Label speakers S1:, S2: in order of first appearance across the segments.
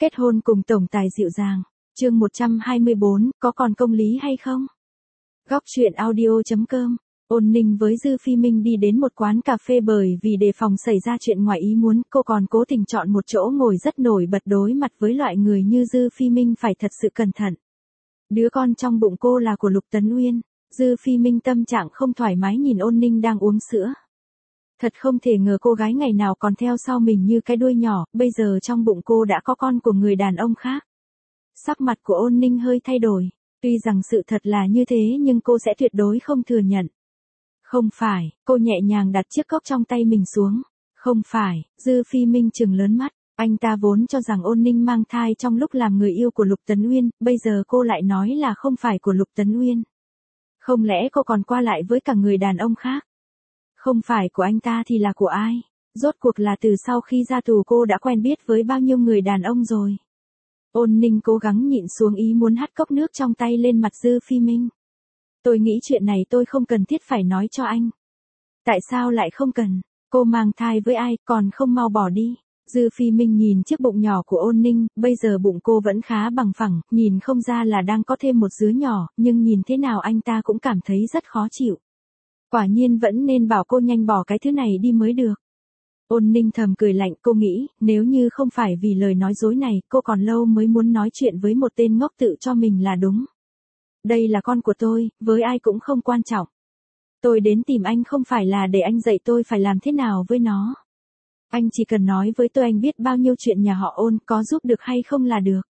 S1: Kết hôn cùng tổng tài dịu dàng. Chương 124, có còn công lý hay không? Góc truyện audio.com. Ôn Ninh với Dư Phi Minh đi đến một quán cà phê bởi vì đề phòng xảy ra chuyện ngoài ý muốn, cô còn cố tình chọn một chỗ ngồi rất nổi bật đối mặt với loại người như Dư Phi Minh phải thật sự cẩn thận. Đứa con trong bụng cô là của Lục Tấn Uyên. Dư Phi Minh tâm trạng không thoải mái nhìn Ôn Ninh đang uống sữa. Thật không thể ngờ cô gái ngày nào còn theo sau mình như cái đuôi nhỏ, bây giờ trong bụng cô đã có con của người đàn ông khác. Sắc mặt của Ôn Ninh hơi thay đổi, tuy rằng sự thật là như thế nhưng cô sẽ tuyệt đối không thừa nhận. Không phải, cô nhẹ nhàng đặt chiếc cốc trong tay mình xuống. Không phải, Dư Phi Minh trừng lớn mắt, anh ta vốn cho rằng Ôn Ninh mang thai trong lúc làm người yêu của Lục Tấn Uyên, bây giờ cô lại nói là không phải của Lục Tấn Uyên. Không lẽ cô còn qua lại với cả người đàn ông khác? Không phải của anh ta thì là của ai? Rốt cuộc là từ sau khi ra tù cô đã quen biết với bao nhiêu người đàn ông rồi? Ôn Ninh cố gắng nhịn xuống ý muốn hắt cốc nước trong tay lên mặt Dư Phi Minh. Tôi nghĩ chuyện này tôi không cần thiết phải nói cho anh. Tại sao lại không cần? Cô mang thai với ai còn không mau bỏ đi? Dư Phi Minh nhìn chiếc bụng nhỏ của Ôn Ninh, bây giờ bụng cô vẫn khá bằng phẳng, nhìn không ra là đang có thêm một đứa nhỏ, nhưng nhìn thế nào anh ta cũng cảm thấy rất khó chịu. Quả nhiên vẫn nên bảo cô nhanh bỏ cái thứ này đi mới được. Ôn Ninh thầm cười lạnh, cô nghĩ, nếu như không phải vì lời nói dối này, cô còn lâu mới muốn nói chuyện với một tên ngốc tự cho mình là đúng. Đây là con của tôi, với ai cũng không quan trọng. Tôi đến tìm anh không phải là để anh dạy tôi phải làm thế nào với nó. Anh chỉ cần nói với tôi anh biết bao nhiêu chuyện nhà họ Ôn, có giúp được hay không là được.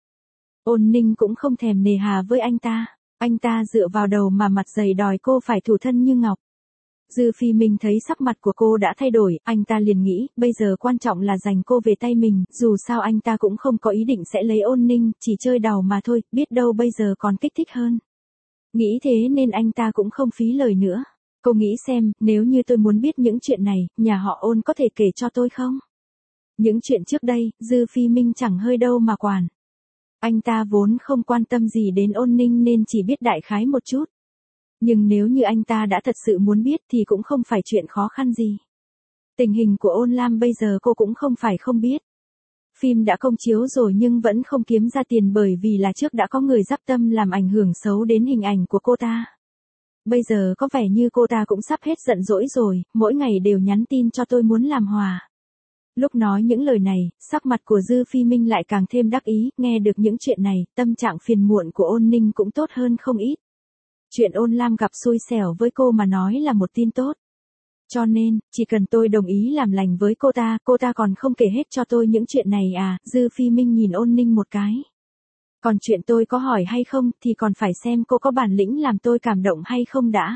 S1: Ôn Ninh cũng không thèm nề hà với anh ta. Anh ta dựa vào đầu mà mặt dày đòi cô phải thủ thân như ngọc. Dư Phi Minh thấy sắc mặt của cô đã thay đổi, anh ta liền nghĩ, bây giờ quan trọng là giành cô về tay mình, dù sao anh ta cũng không có ý định sẽ lấy Ôn Ninh, chỉ chơi đào mà thôi, biết đâu bây giờ còn kích thích hơn. Nghĩ thế nên anh ta cũng không phí lời nữa. Cô nghĩ xem, nếu như tôi muốn biết những chuyện này, nhà họ Ôn có thể kể cho tôi không? Những chuyện trước đây, Dư Phi Minh chẳng hơi đâu mà quản. Anh ta vốn không quan tâm gì đến Ôn Ninh nên chỉ biết đại khái một chút. Nhưng nếu như anh ta đã thật sự muốn biết thì cũng không phải chuyện khó khăn gì. Tình hình của Ôn Lam bây giờ cô cũng không phải không biết. Phim đã công chiếu rồi nhưng vẫn không kiếm ra tiền bởi vì là trước đã có người giáp tâm làm ảnh hưởng xấu đến hình ảnh của cô ta. Bây giờ có vẻ như cô ta cũng sắp hết giận dỗi rồi, mỗi ngày đều nhắn tin cho tôi muốn làm hòa. Lúc nói những lời này, sắc mặt của Dư Phi Minh lại càng thêm đắc ý, nghe được những chuyện này, tâm trạng phiền muộn của Ôn Ninh cũng tốt hơn không ít. Chuyện Ôn Lam gặp xui xẻo với cô mà nói là một tin tốt. Cho nên, chỉ cần tôi đồng ý làm lành với cô ta còn không kể hết cho tôi những chuyện này à? Dư Phi Minh nhìn Ôn Ninh một cái. Còn chuyện tôi có hỏi hay không thì còn phải xem cô có bản lĩnh làm tôi cảm động hay không đã.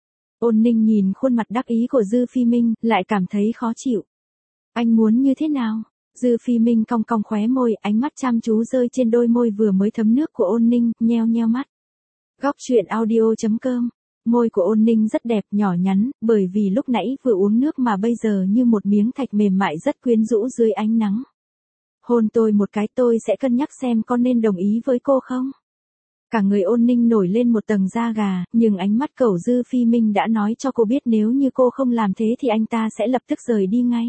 S1: Ôn Ninh nhìn khuôn mặt đắc ý của Dư Phi Minh, lại cảm thấy khó chịu. Anh muốn như thế nào? Dư Phi Minh cong cong khóe môi, ánh mắt chăm chú rơi trên đôi môi vừa mới thấm nước của Ôn Ninh, nheo nheo mắt. Góc truyện audio.com. Môi của Ôn Ninh rất đẹp, nhỏ nhắn, bởi vì lúc nãy vừa uống nước mà bây giờ như một miếng thạch mềm mại rất quyến rũ dưới ánh nắng. Hôn tôi một cái, tôi sẽ cân nhắc xem có nên đồng ý với cô không? Cả người Ôn Ninh nổi lên một tầng da gà, nhưng ánh mắt cẩu Dư Phi Minh đã nói cho cô biết nếu như cô không làm thế thì anh ta sẽ lập tức rời đi ngay.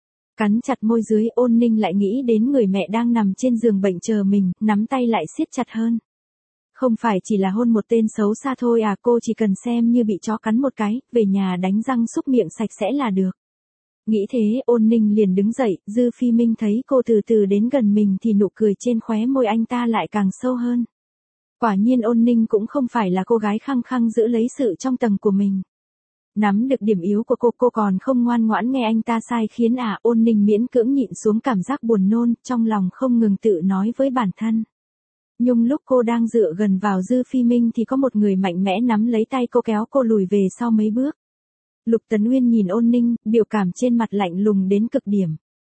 S1: Cắn chặt môi dưới, Ôn Ninh lại nghĩ đến người mẹ đang nằm trên giường bệnh chờ mình, nắm tay lại siết chặt hơn. Không phải chỉ là hôn một tên xấu xa thôi à, cô chỉ cần xem như bị chó cắn một cái, về nhà đánh răng súc miệng sạch sẽ là được. Nghĩ thế, Ôn Ninh liền đứng dậy, Dư Phi Minh thấy cô từ từ đến gần mình thì nụ cười trên khóe môi anh ta lại càng sâu hơn. Quả nhiên Ôn Ninh cũng không phải là cô gái khăng khăng giữ lấy sự trong tầng của mình. Nắm được điểm yếu của cô còn không ngoan ngoãn nghe anh ta sai khiến à? Ôn Ninh miễn cưỡng nhịn xuống cảm giác buồn nôn, trong lòng không ngừng tự nói với bản thân. Nhưng lúc cô đang dựa gần vào Dư Phi Minh thì có một người mạnh mẽ nắm lấy tay cô kéo cô lùi về sau mấy bước. Lục Tấn Uyên nhìn Ôn Ninh, biểu cảm trên mặt lạnh lùng đến cực điểm.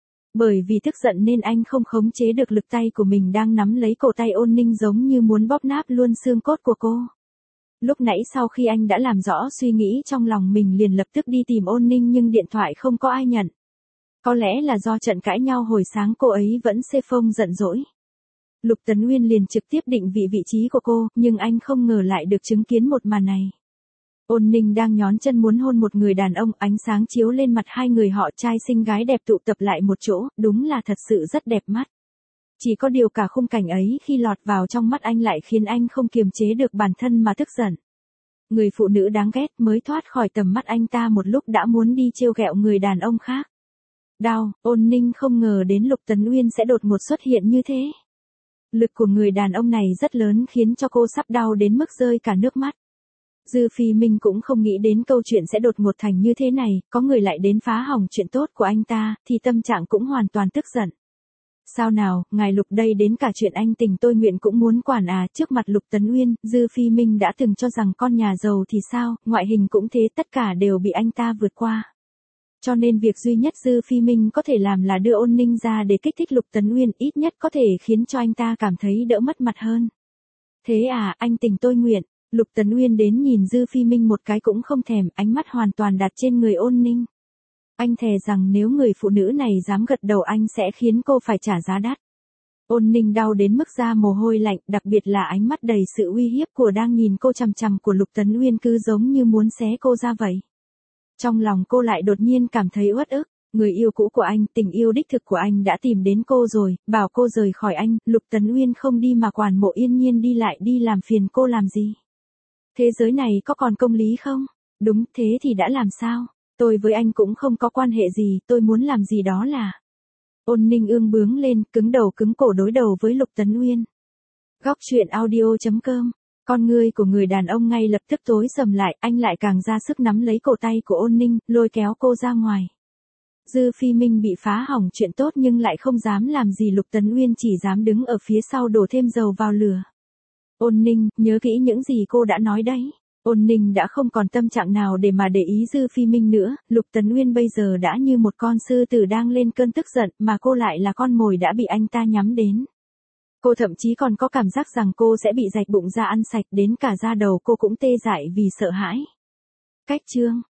S1: Bởi vì tức giận nên anh không khống chế được lực tay của mình đang nắm lấy cổ tay Ôn Ninh giống như muốn bóp nát luôn xương cốt của cô. Lúc nãy sau khi anh đã làm rõ suy nghĩ trong lòng mình liền lập tức đi tìm Ôn Ninh nhưng điện thoại không có ai nhận. Có lẽ là do trận cãi nhau hồi sáng cô ấy vẫn xê phông giận dỗi. Lục Tấn Uyên liền trực tiếp định vị trí của cô, nhưng anh không ngờ lại được chứng kiến một màn này. Ôn Ninh đang nhón chân muốn hôn một người đàn ông, ánh sáng chiếu lên mặt hai người họ, trai xinh gái đẹp tụ tập lại một chỗ, đúng là thật sự rất đẹp mắt. Chỉ có điều cả khung cảnh ấy khi lọt vào trong mắt anh lại khiến anh không kiềm chế được bản thân mà tức giận. Người phụ nữ đáng ghét mới thoát khỏi tầm mắt anh ta một lúc đã muốn đi trêu ghẹo người đàn ông khác. Đau, Ôn Ninh không ngờ đến Lục Tấn Uyên sẽ đột ngột xuất hiện như thế. Lực của người đàn ông này rất lớn khiến cho cô sắp đau đến mức rơi cả nước mắt. Dư Phi Minh cũng không nghĩ đến câu chuyện sẽ đột ngột thành như thế này, có người lại đến phá hỏng chuyện tốt của anh ta, thì tâm trạng cũng hoàn toàn tức giận. Sao nào, ngài Lục đây đến cả chuyện anh tình tôi nguyện cũng muốn quản à, trước mặt Lục Tấn Uyên, Dư Phi Minh đã từng cho rằng con nhà giàu thì sao, ngoại hình cũng thế, tất cả đều bị anh ta vượt qua. Cho nên việc duy nhất Dư Phi Minh có thể làm là đưa Ôn Ninh ra để kích thích Lục Tấn Uyên, ít nhất có thể khiến cho anh ta cảm thấy đỡ mất mặt hơn. Thế à, anh tình tôi nguyện. Lục Tấn Uyên đến nhìn Dư Phi Minh một cái cũng không thèm, ánh mắt hoàn toàn đặt trên người Ôn Ninh. Anh thề rằng nếu người phụ nữ này dám gật đầu anh sẽ khiến cô phải trả giá đắt. Ôn Ninh đau đến mức ra mồ hôi lạnh, đặc biệt là ánh mắt đầy sự uy hiếp của đang nhìn cô chằm chằm của Lục Tấn Uyên cứ giống như muốn xé cô ra vậy. Trong lòng cô lại đột nhiên cảm thấy uất ức. Người yêu cũ của anh, tình yêu đích thực của anh đã tìm đến cô rồi, bảo cô rời khỏi anh, Lục Tấn Uyên không đi mà quản Mộ Yên Nhiên đi lại đi làm phiền cô làm gì? Thế giới này có còn công lý không? Đúng, thế thì đã làm sao? Tôi với anh cũng không có quan hệ gì, tôi muốn làm gì đó là... Ôn Ninh ương bướng lên, cứng đầu cứng cổ đối đầu với Lục Tấn Uyên. Góc truyện audio.com. Con ngươi của người đàn ông ngay lập tức tối sầm lại, anh lại càng ra sức nắm lấy cổ tay của Ôn Ninh, lôi kéo cô ra ngoài. Dư Phi Minh bị phá hỏng chuyện tốt nhưng lại không dám làm gì, Lục Tấn Uyên chỉ dám đứng ở phía sau đổ thêm dầu vào lửa. Ôn Ninh, nhớ kỹ những gì cô đã nói đấy. Ôn Ninh đã không còn tâm trạng nào để mà để ý Dư Phi Minh nữa, Lục Tấn Uyên bây giờ đã như một con sư tử đang lên cơn tức giận, mà cô lại là con mồi đã bị anh ta nhắm đến. Cô thậm chí còn có cảm giác rằng cô sẽ bị rạch bụng ra ăn sạch, đến cả da đầu cô cũng tê dại vì sợ hãi. Cách chương